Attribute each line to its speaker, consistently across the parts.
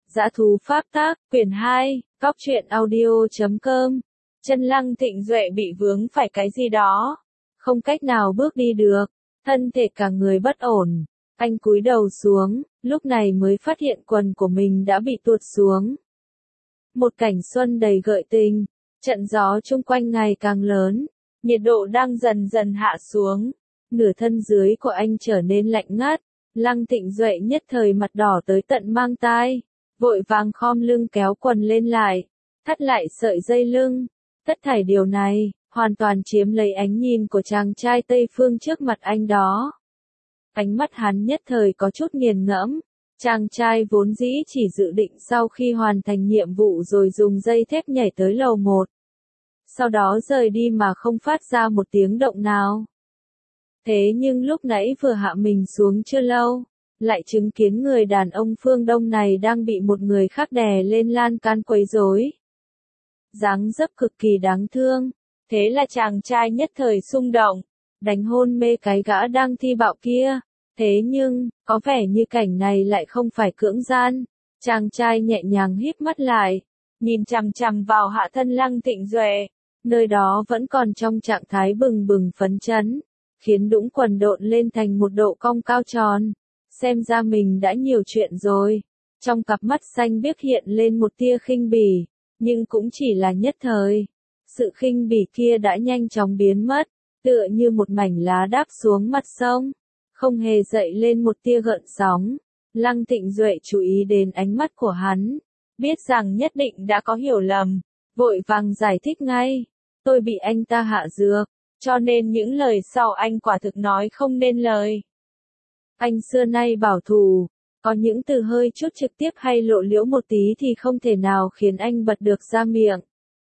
Speaker 1: Dã thú pháp tác, quyển 2, Cóc truyện audio.com. Chân Lăng Thịnh Duệ bị vướng phải cái gì đó, không cách nào bước đi được, thân thể cả người bất ổn. Anh cúi đầu xuống, lúc này mới phát hiện quần của mình đã bị tuột xuống. Một cảnh xuân đầy gợi tình, trận gió chung quanh ngày càng lớn, nhiệt độ đang dần dần hạ xuống, nửa thân dưới của anh trở nên lạnh ngắt. Lăng Thịnh Duệ nhất thời mặt đỏ tới tận mang tai, vội vàng khom lưng kéo quần lên lại, thắt lại sợi dây lưng. Tất thảy điều này, hoàn toàn chiếm lấy ánh nhìn của chàng trai Tây Phương trước mặt anh đó. Ánh mắt hắn nhất thời có chút nghiền ngẫm, chàng trai vốn dĩ chỉ dự định sau khi hoàn thành nhiệm vụ rồi dùng dây thép nhảy tới lầu 1. Sau đó rời đi mà không phát ra một tiếng động nào. Thế nhưng lúc nãy vừa hạ mình xuống chưa lâu, lại chứng kiến người đàn ông phương Đông này đang bị một người khác đè lên lan can quấy rối. Dáng dấp cực kỳ đáng thương, thế là chàng trai nhất thời xung động, đánh hôn mê cái gã đang thi bạo kia. Thế nhưng, có vẻ như cảnh này lại không phải cưỡng gian. Chàng trai nhẹ nhàng híp mắt lại, nhìn chằm chằm vào hạ thân Lăng Thịnh Duệ, nơi đó vẫn còn trong trạng thái bừng bừng phấn chấn, khiến đũng quần độn lên thành một độ cong cao tròn. Xem ra mình đã nhiều chuyện rồi. Trong cặp mắt xanh biếc hiện lên một tia khinh bỉ, nhưng cũng chỉ là nhất thời. Sự khinh bỉ kia đã nhanh chóng biến mất, tựa như một mảnh lá đáp xuống mặt sông, không hề dậy lên một tia gợn sóng. Lăng Thịnh Duệ chú ý đến ánh mắt của hắn, biết rằng nhất định đã có hiểu lầm, vội vàng giải thích ngay. Tôi bị anh ta hạ dược, cho nên những lời sau anh quả thực nói không nên lời. Anh xưa nay bảo thủ, có những từ hơi chút trực tiếp hay lộ liễu một tí thì không thể nào khiến anh bật được ra miệng.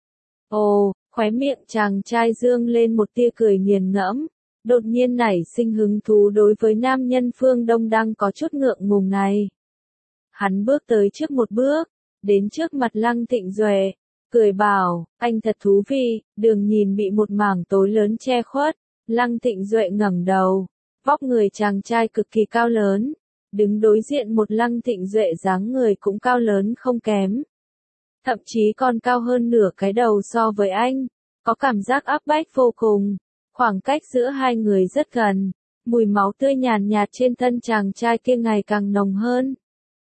Speaker 1: Ồ, khóe miệng chàng trai dương lên một tia cười nghiền ngẫm, đột nhiên nảy sinh hứng thú đối với nam nhân phương Đông đang có chút ngượng ngùng này. Hắn bước tới trước một bước, đến trước mặt Lăng Thịnh Duệ, cười bảo, anh thật thú vị. Đường nhìn bị một mảng tối lớn che khuất. Lăng Thịnh Duệ ngẩng đầu, vóc người chàng trai cực kỳ cao lớn, đứng đối diện một Lăng Thịnh Duệ dáng người cũng cao lớn không kém. Thậm chí còn cao hơn nửa cái đầu so với anh, có cảm giác áp bách vô cùng. Khoảng cách giữa hai người rất gần, mùi máu tươi nhàn nhạt trên thân chàng trai kia ngày càng nồng hơn.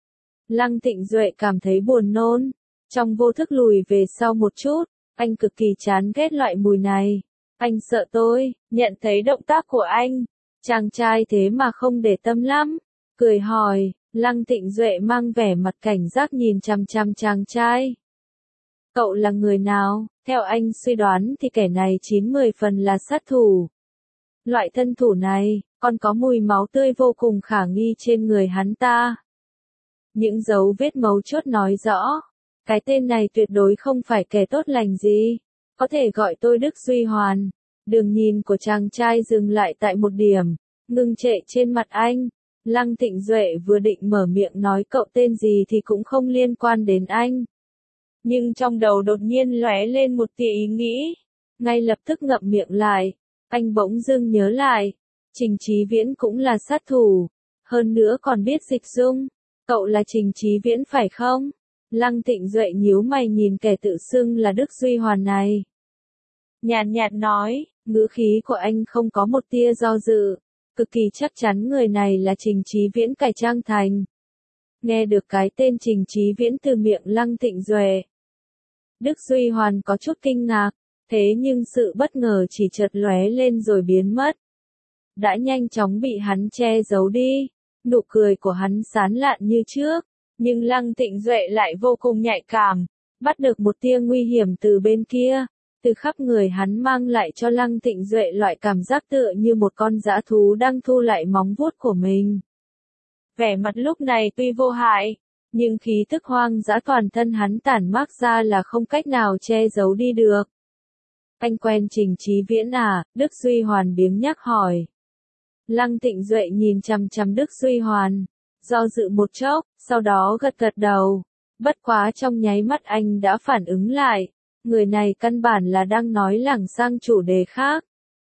Speaker 1: Lăng Thịnh Duệ cảm thấy buồn nôn, trong vô thức lùi về sau một chút, anh cực kỳ chán ghét loại mùi này. Anh sợ tôi, nhận thấy động tác của anh, chàng trai thế mà không để tâm lắm, cười hỏi. Lăng Thịnh Duệ mang vẻ mặt cảnh giác nhìn chằm chằm chàng trai. Cậu là người nào? Theo anh suy đoán thì kẻ này 9-10 phần là sát thủ. Loại thân thủ này, còn có mùi máu tươi vô cùng khả nghi trên người hắn ta. Những dấu vết mấu chốt nói rõ, cái tên này tuyệt đối không phải kẻ tốt lành gì. Có thể gọi tôi Đức Duy Hoàn. Đường nhìn của chàng trai dừng lại tại một điểm, ngưng trệ trên mặt anh. Lăng Thịnh Duệ vừa định mở miệng nói cậu tên gì thì cũng không liên quan đến anh. Nhưng trong đầu đột nhiên lóe lên một tia ý nghĩ, ngay lập tức ngậm miệng lại. Anh bỗng dưng nhớ lại, Trình Chí Viễn cũng là sát thủ, hơn nữa còn biết dịch dung. Cậu là Trình Chí Viễn phải không? Lăng Thịnh Duệ nhíu mày nhìn kẻ tự xưng là Đức Duy Hoàn này. Nhàn nhạt nói, ngữ khí của anh không có một tia do dự, cực kỳ chắc chắn người này là Trình Chí Viễn cải trang thành. Nghe được cái tên Trình Chí Viễn từ miệng Lăng Thịnh Duệ, Đức Duy Hoàn có chút kinh ngạc, thế nhưng sự bất ngờ chỉ chợt lóe lên rồi biến mất. Đã nhanh chóng bị hắn che giấu đi, nụ cười của hắn sán lạn như trước, nhưng Lăng Thịnh Duệ lại vô cùng nhạy cảm, bắt được một tia nguy hiểm từ bên kia. Từ khắp người hắn mang lại cho Lăng Thịnh Duệ loại cảm giác tựa như một con dã thú đang thu lại móng vuốt của mình. Vẻ mặt lúc này tuy vô hại, nhưng khí tức hoang dã toàn thân hắn tản mát ra là không cách nào che giấu đi được. Anh quen Trình Chí Viễn à? Đức Duy Hoàn biếng nhắc hỏi. Lăng Thịnh Duệ nhìn chằm chằm Đức Duy Hoàn, do dự một chốc, sau đó gật gật đầu. Bất quá trong nháy mắt anh đã phản ứng lại, người này căn bản là đang nói lảng sang chủ đề khác.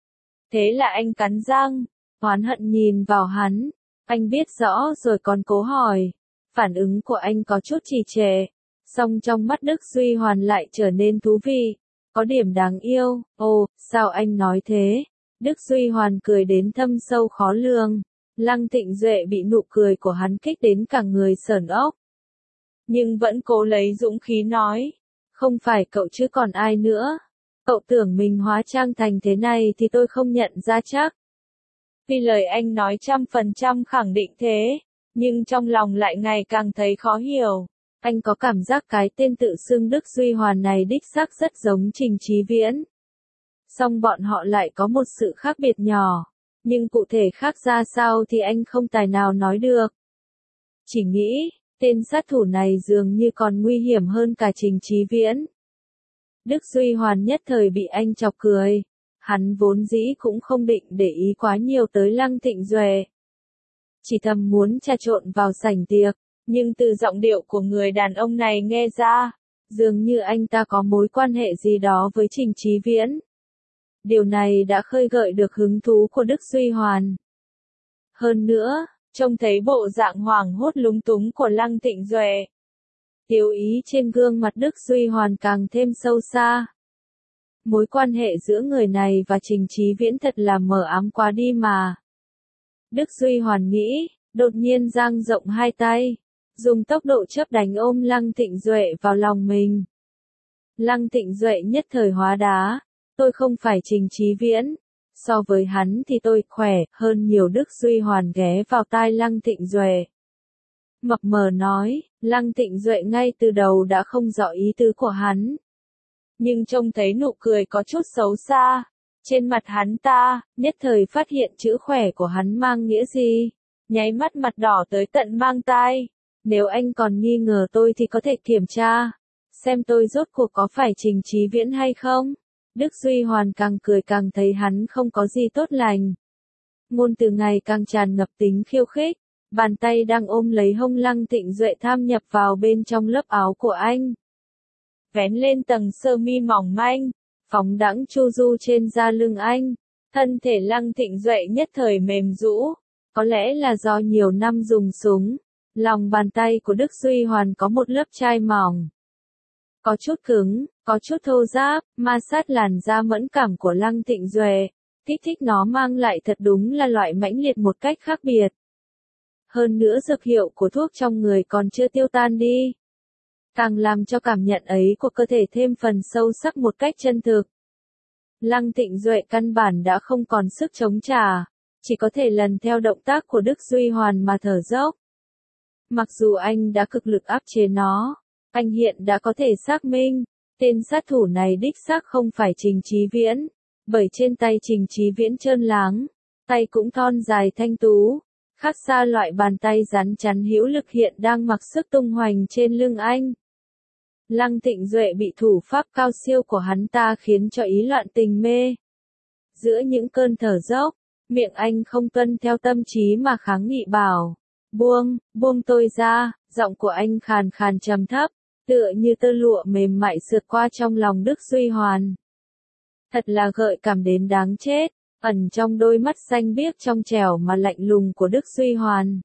Speaker 1: Thế là anh cắn răng, oán hận nhìn vào hắn. Anh biết rõ rồi còn cố hỏi. Phản ứng của anh có chút trì trệ, song trong mắt Đức Duy Hoàn lại trở nên thú vị, có điểm đáng yêu. Ồ, sao anh nói thế? Đức Duy Hoàn cười đến thâm sâu khó lường. Lăng Thịnh Duệ bị nụ cười của hắn kích đến cả người sởn ốc. Nhưng vẫn cố lấy dũng khí nói. Không phải cậu chứ còn ai nữa. Cậu tưởng mình hóa trang thành thế này thì tôi không nhận ra chắc. Vì lời anh nói 100% khẳng định thế, nhưng trong lòng lại ngày càng thấy khó hiểu. Anh có cảm giác cái tên tự xưng Đức Duy Hoàn này đích xác rất giống Trình Chí Viễn. Song bọn họ lại có một sự khác biệt nhỏ, nhưng cụ thể khác ra sao thì anh không tài nào nói được. Chỉ nghĩ, tên sát thủ này dường như còn nguy hiểm hơn cả Trình Chí Viễn. Đức Duy Hoàn nhất thời bị anh chọc cười. Hắn vốn dĩ cũng không định để ý quá nhiều tới Lăng Thịnh Duệ. Chỉ thầm muốn trà trộn vào sảnh tiệc, nhưng từ giọng điệu của người đàn ông này nghe ra, dường như anh ta có mối quan hệ gì đó với Trình Chí Viễn. Điều này đã khơi gợi được hứng thú của Đức Duy Hoàn. Hơn nữa, trông thấy bộ dạng hoảng hốt lúng túng của Lăng Thịnh Duệ, tiêu ý trên gương mặt Đức Duy Hoàn càng thêm sâu xa. Mối quan hệ giữa người này và Trình Chí Viễn thật là mờ ám quá đi mà. Đức Duy Hoàn nghĩ, đột nhiên dang rộng hai tay, dùng tốc độ chớp đánh ôm Lăng Thịnh Duệ vào lòng mình. Lăng Thịnh Duệ nhất thời hóa đá, tôi không phải Trình Chí Viễn, so với hắn thì tôi khỏe hơn nhiều. Đức Duy Hoàn ghé vào tai Lăng Thịnh Duệ. Mập mờ nói, Lăng Thịnh Duệ ngay từ đầu đã không rõ ý tứ của hắn. Nhưng trông thấy nụ cười có chút xấu xa trên mặt hắn ta, nhất thời phát hiện chữ khỏe của hắn mang nghĩa gì, nháy mắt mặt đỏ tới tận mang tai. Nếu anh còn nghi ngờ tôi thì có thể kiểm tra, xem tôi rốt cuộc có phải Trình Chí Viễn hay không. Đức Duy Hoàn càng cười càng thấy hắn không có gì tốt lành. Ngôn từ ngày càng tràn ngập tính khiêu khích, bàn tay đang ôm lấy hông Lăng Thịnh Duệ tham nhập vào bên trong lớp áo của anh. Vén lên tầng sơ mi mỏng manh, phóng đãng chu du trên da lưng anh. Thân thể Lăng Thịnh Duệ nhất thời mềm rũ, có lẽ là do nhiều năm dùng súng. Lòng bàn tay của Đức Duy Hoàn có một lớp chai mỏng, có chút cứng, có chút thô ráp, ma sát làn da mẫn cảm của Lăng Thịnh Duệ, kích thích nó mang lại thật đúng là loại mãnh liệt một cách khác biệt. Hơn nữa dược hiệu của thuốc trong người còn chưa tiêu tan đi, càng làm cho cảm nhận ấy của cơ thể thêm phần sâu sắc một cách chân thực. Lăng Thịnh Duệ căn bản đã không còn sức chống trả, chỉ có thể lần theo động tác của Đức Duy Hoàn mà thở dốc. Mặc dù anh đã cực lực áp chế nó, anh hiện đã có thể xác minh, tên sát thủ này đích xác không phải Trình Chí Viễn, bởi trên tay Trình Chí Viễn trơn láng, tay cũng thon dài thanh tú, khác xa loại bàn tay rắn chắn hữu lực hiện đang mặc sức tung hoành trên lưng anh. Lăng Thịnh Duệ bị thủ pháp cao siêu của hắn ta khiến cho ý loạn tình mê. Giữa những cơn thở dốc, miệng anh không tuân theo tâm trí mà kháng nghị bảo, buông tôi ra. Giọng của anh khàn khàn trầm thấp, tựa như tơ lụa mềm mại sượt qua trong lòng Đức Duy Hoàn. Thật là gợi cảm đến đáng chết, ẩn trong đôi mắt xanh biếc trong trẻo mà lạnh lùng của Đức Duy Hoàn.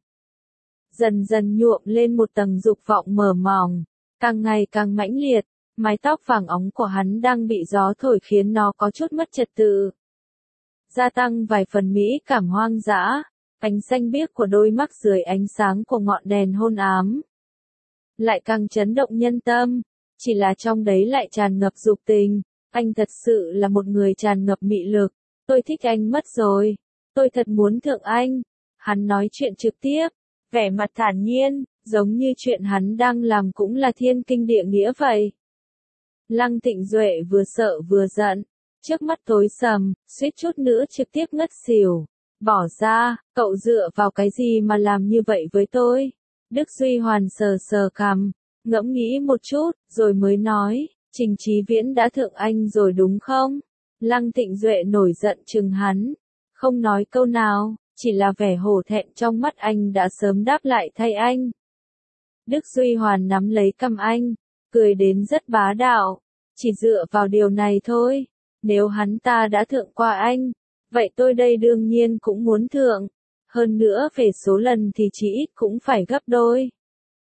Speaker 1: Dần dần nhuộm lên một tầng dục vọng mờ mỏng, càng ngày càng mãnh liệt, mái tóc vàng óng của hắn đang bị gió thổi khiến nó có chút mất trật tự. Gia tăng vài phần mỹ cảm hoang dã, ánh xanh biếc của đôi mắt dưới ánh sáng của ngọn đèn hôn ám. Lại càng chấn động nhân tâm, chỉ là trong đấy lại tràn ngập dục tình, anh thật sự là một người tràn ngập mị lực, tôi thích anh mất rồi, tôi thật muốn thượng anh. Hắn nói chuyện trực tiếp, vẻ mặt thản nhiên, giống như chuyện hắn đang làm cũng là thiên kinh địa nghĩa vậy. Lăng Thịnh Duệ vừa sợ vừa giận, trước mắt tối sầm, suýt chút nữa trực tiếp ngất xỉu. Bỏ ra, cậu dựa vào cái gì mà làm như vậy với tôi? Đức Duy Hoàn sờ sờ cằm, ngẫm nghĩ một chút, rồi mới nói, Trình Chí Viễn đã thượng anh rồi đúng không? Lăng Thịnh Duệ nổi giận trừng hắn, không nói câu nào, chỉ là vẻ hổ thẹn trong mắt anh đã sớm đáp lại thay anh. Đức Duy Hoàn nắm lấy cằm anh, cười đến rất bá đạo, chỉ dựa vào điều này thôi, nếu hắn ta đã thượng qua anh, vậy tôi đây đương nhiên cũng muốn thượng, hơn nữa về số lần thì chỉ ít cũng phải gấp đôi.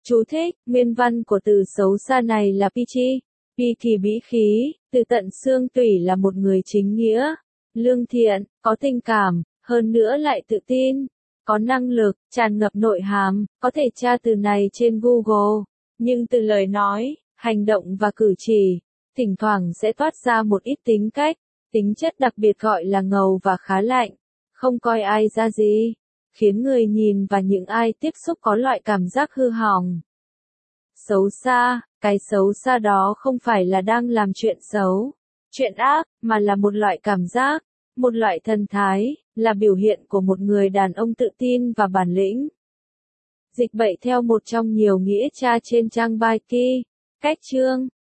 Speaker 1: Chú thích, nguyên văn của từ xấu xa này là pichi. Pi thì bĩ khí, từ tận xương tủy là một người chính nghĩa, lương thiện, có tình cảm, hơn nữa lại tự tin, có năng lực, tràn ngập nội hàm, có thể tra từ này trên Google. Nhưng từ lời nói, hành động và cử chỉ, thỉnh thoảng sẽ toát ra một ít tính cách, tính chất đặc biệt gọi là ngầu và khá lạnh, không coi ai ra gì, khiến người nhìn và những ai tiếp xúc có loại cảm giác hư hỏng. Xấu xa, cái xấu xa đó không phải là đang làm chuyện xấu, chuyện ác, mà là một loại cảm giác, một loại thần thái, là biểu hiện của một người đàn ông tự tin và bản lĩnh. Dịch bậy theo một trong nhiều nghĩa tra trên trang Baiki, cách chương.